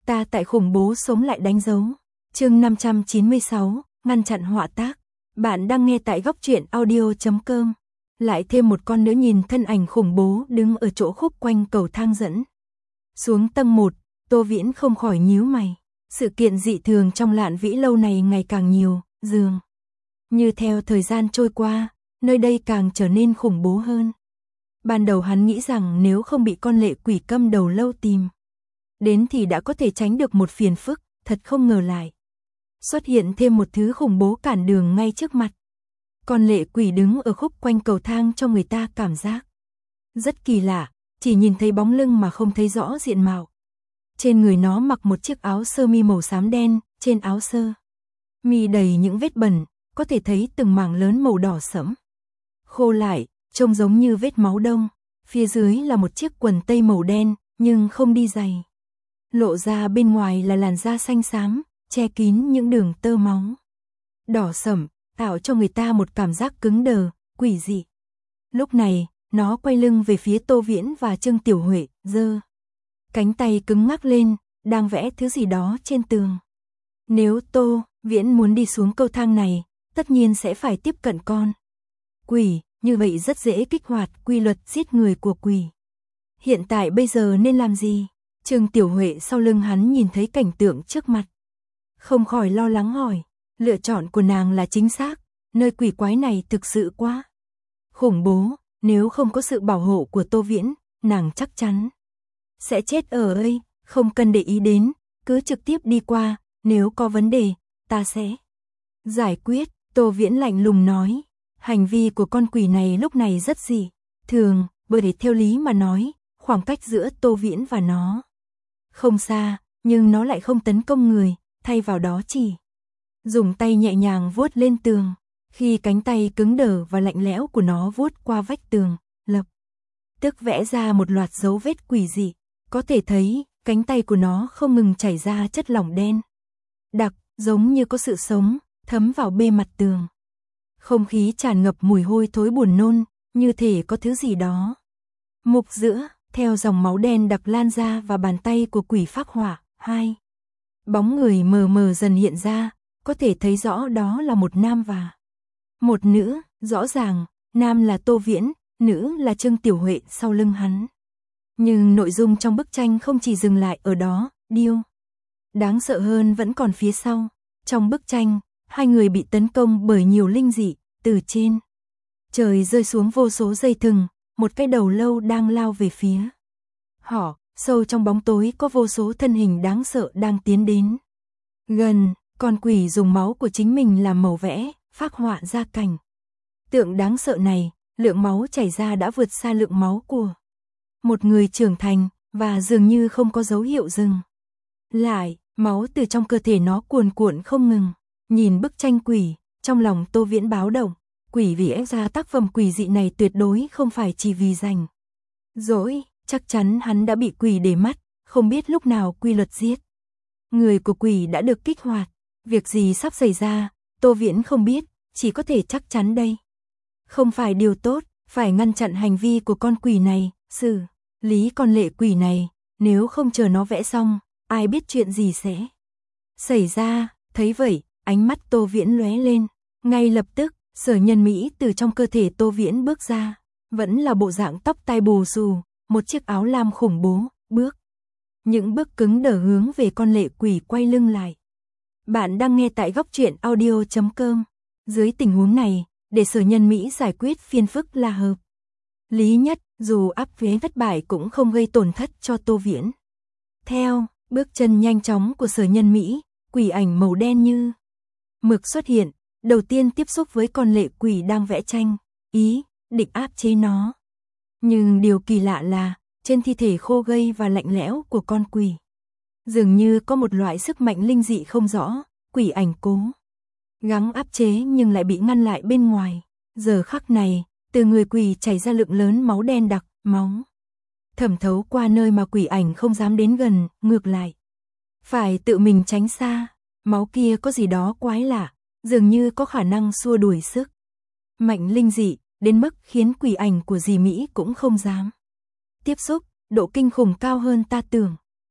Ta tại khủng bố sống lại đánh dấu. Chương 596, ngăn chặn họa tác. Bạn đang nghe tại góc truyện audio.com. Lại thêm một con nữa nhìn thân ảnh khủng bố đứng ở chỗ khúc quanh cầu thang dẫn xuống tầng 1, Tô Viễn không khỏi nhíu mày. Sự kiện dị thường trong Lạn Vĩ lâu này ngày càng nhiều, dường như theo thời gian trôi qua, nơi đây càng trở nên khủng bố hơn. Ban đầu hắn nghĩ rằng nếu không bị con lệ quỷ câm đầu lâu tìm đến thì đã có thể tránh được một phiền phức, thật không ngờ lại xuất hiện thêm một thứ khủng bố cản đường ngay trước mặt. Con lệ quỷ đứng ở khúc quanh cầu thang cho người ta cảm giác rất kỳ lạ, chỉ nhìn thấy bóng lưng mà không thấy rõ diện mạo. Trên người nó mặc một chiếc áo sơ mi màu xám đen, trên áo sơ mi đầy những vết bẩn, có thể thấy từng mảng lớn màu đỏ sẫm khô lại, trông giống như vết máu đông. Phía dưới là một chiếc quần tây màu đen, nhưng không đi giày. Lộ ra bên ngoài là làn da xanh xám, che kín những đường tơ máu đỏ sẫm, tạo cho người ta một cảm giác cứng đờ, quỷ dị. Lúc này, nó quay lưng về phía Tô Viễn và Trương Tiểu Huệ, giơ cánh tay cứng ngắc lên, đang vẽ thứ gì đó trên tường. Nếu Tô Viễn muốn đi xuống cầu thang này, tất nhiên sẽ phải tiếp cận con quỷ, như vậy rất dễ kích hoạt quy luật giết người của quỷ. Hiện tại bây giờ nên làm gì? Trương Tiểu Huệ sau lưng hắn nhìn thấy cảnh tượng trước mặt, không khỏi lo lắng hỏi. Lựa chọn của nàng là chính xác, nơi quỷ quái này thực sự quá khủng bố, nếu không có sự bảo hộ của Tô Viễn, nàng chắc chắn sẽ chết ở đây, không cần để ý đến, cứ trực tiếp đi qua, nếu có vấn đề, ta sẽ giải quyết. Tô Viễn lạnh lùng nói. Hành vi của con quỷ này lúc này rất dị thường, bởi để theo lý mà nói, khoảng cách giữa Tô Viễn và nó không xa, nhưng nó lại không tấn công người, thay vào đó chỉ dùng tay nhẹ nhàng vuốt lên tường. Khi cánh tay cứng đờ và lạnh lẽo của nó vuốt qua vách tường, lập tức vẽ ra một loạt dấu vết quỷ dị. Có thể thấy, cánh tay của nó không ngừng chảy ra chất lỏng đen đặc, giống như có sự sống, thấm vào bề mặt tường. Không khí tràn ngập mùi hôi thối buồn nôn, như thể có thứ gì đó mục giữa, theo dòng máu đen đặc lan ra và bàn tay của quỷ phác họa. Hai bóng người mờ mờ dần hiện ra, có thể thấy rõ đó là một nam và một nữ. Rõ ràng, nam là Tô Viễn, nữ là Trương Tiểu Huệ sau lưng hắn. Nhưng nội dung trong bức tranh không chỉ dừng lại ở đó, điều đáng sợ hơn vẫn còn phía sau. Trong bức tranh, hai người bị tấn công bởi nhiều linh dị, từ trên trời rơi xuống vô số dây thừng, một cái đầu lâu đang lao về phía họ. Sâu trong bóng tối có vô số thân hình đáng sợ đang tiến đến gần. Con quỷ dùng máu của chính mình làm màu vẽ, phác họa ra cảnh tượng đáng sợ này. Lượng máu chảy ra đã vượt xa lượng máu của một người trưởng thành, và dường như không có dấu hiệu dừng lại. Máu từ trong cơ thể nó cuồn cuộn không ngừng. Nhìn bức tranh quỷ, trong lòng Tô Viễn báo động. Quỷ vì ép ra tác phẩm quỷ dị này tuyệt đối không phải chỉ vì rảnh rỗi, chắc chắn hắn đã bị quỷ để mắt, không biết lúc nào quy luật giết người của quỷ đã được kích hoạt. Việc gì sắp xảy ra, Tô Viễn không biết, chỉ có thể chắc chắn đây không phải điều tốt, phải ngăn chặn hành vi của con quỷ này, xử lý con lệ quỷ này, nếu không chờ nó vẽ xong, ai biết chuyện gì sẽ xảy ra. Thấy vậy, ánh mắt Tô Viễn lóe lên, ngay lập tức, Sở Nhân Mỹ từ trong cơ thể Tô Viễn bước ra, vẫn là bộ dạng tóc tai bù xù, một chiếc áo lam khủng bố, những bước cứng đờ hướng về con lệ quỷ quay lưng lại. Bạn đang nghe tại góc truyện audio.com. Dưới tình huống này, để Sở Nhân Mỹ giải quyết phiền phức là hợp lý nhất, dù áp chế thất bại cũng không gây tổn thất cho Tô Viễn. Theo bước chân nhanh chóng của Sở Nhân Mỹ, quỷ ảnh màu đen như mực xuất hiện, đầu tiên tiếp xúc với con lệ quỷ đang vẽ tranh, ý định áp chế nó. Nhưng điều kỳ lạ là, trên thi thể khô gầy và lạnh lẽo của con quỷ, dường như có một loại sức mạnh linh dị không rõ. Quỷ ảnh cố gắng áp chế nhưng lại bị ngăn lại bên ngoài. Giờ khắc này, từ người quỷ chảy ra lượng lớn máu đen đặc, máu thẩm thấu qua nơi mà quỷ ảnh không dám đến gần, ngược lại phải tự mình tránh xa. Máu kia có gì đó quái lạ, dường như có khả năng xua đuổi sức mạnh linh dị, đến mức khiến quỷ ảnh của dì Mỹ cũng không dám tiếp xúc. Độ kinh khủng cao hơn ta tưởng.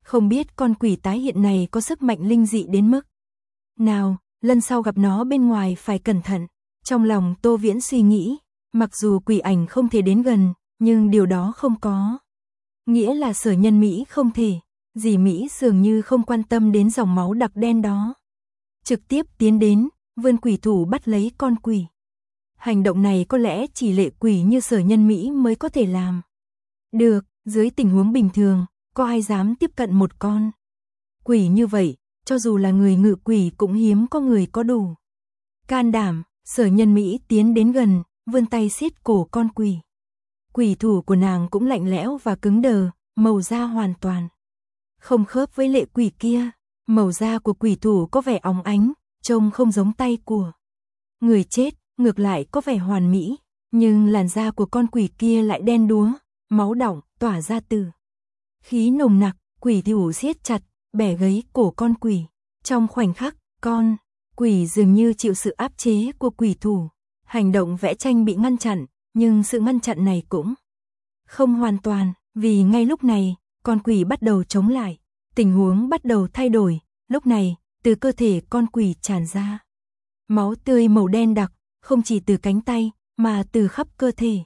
Không biết con quỷ tái hiện này có sức mạnh linh dị đến mức nào, lần sau gặp nó bên ngoài phải cẩn thận. Trong lòng Tô Viễn suy nghĩ, mặc dù quỷ ảnh không thể đến gần, nhưng điều đó không có nghĩa là Sở Nhân Mỹ không thể. Dì Mỹ dường như không quan tâm đến dòng máu đặc đen đó. Trực tiếp tiến đến, vươn quỷ thủ bắt lấy con quỷ. Hành động này có lẽ chỉ lệ quỷ như Sở Nhân Mỹ mới có thể làm được, dưới tình huống bình thường, có ai dám tiếp cận một con quỷ như vậy, cho dù là người ngự quỷ cũng hiếm có người có đủ can đảm. Sở Nhân Mỹ tiến đến gần, vươn tay siết cổ con quỷ. Quỷ thủ của nàng cũng lạnh lẽo và cứng đờ, màu da hoàn toàn không khớp với lệ quỷ kia. Màu da của quỷ thủ có vẻ óng ánh, trông không giống tay của người chết, ngược lại có vẻ hoàn mỹ, nhưng làn da của con quỷ kia lại đen đúa, máu đọng, tỏa ra từ khí nồng nặc. Quỷ thủ siết chặt, bẻ gấy cổ con quỷ. Trong khoảnh khắc, con quỷ dường như chịu sự áp chế của quỷ thủ. Hành động vẽ tranh bị ngăn chặn, nhưng sự ngăn chặn này cũng không hoàn toàn, vì ngay lúc này, con quỷ bắt đầu chống lại. Tình huống bắt đầu thay đổi, lúc này, từ cơ thể con quỷ tràn ra máu tươi màu đen đặc, không chỉ từ cánh tay, mà từ khắp cơ thể.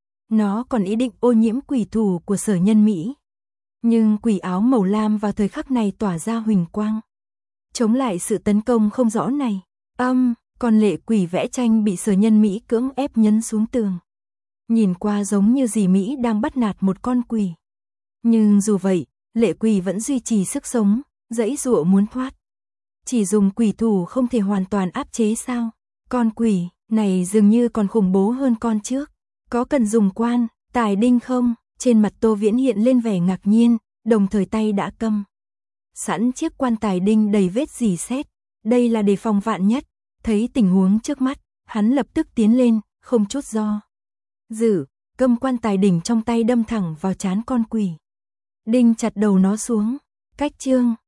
Nó còn ý định ô nhiễm quỷ thủ của Sở Nhân Mỹ. Nhưng quỷ áo màu lam vào thời khắc này tỏa ra huỳnh quang, chống lại sự tấn công không rõ này. Con lệ quỷ vẽ tranh bị Sở Nhân Mỹ cưỡng ép nhấn xuống tường. Nhìn qua giống như dì Mỹ đang bắt nạt một con quỷ. Nhưng dù vậy, lệ quỷ vẫn duy trì sức sống, giãy giụa muốn thoát. Chỉ dùng quỷ thủ không thể hoàn toàn áp chế sao? Con quỷ này dường như còn khủng bố hơn con trước. Có cần dùng quan tài đinh không? Trên mặt Tô Viễn hiện lên vẻ ngạc nhiên, đồng thời tay đã cầm sẵn chiếc quan tài đinh đầy vết rỉ sét. Đây là để phòng vạn nhất. Thấy tình huống trước mắt, hắn lập tức tiến lên, không chút do dự, cầm quan tài đỉnh trong tay đâm thẳng vào trán con quỷ. Đinh chặt đầu nó xuống. Cách chương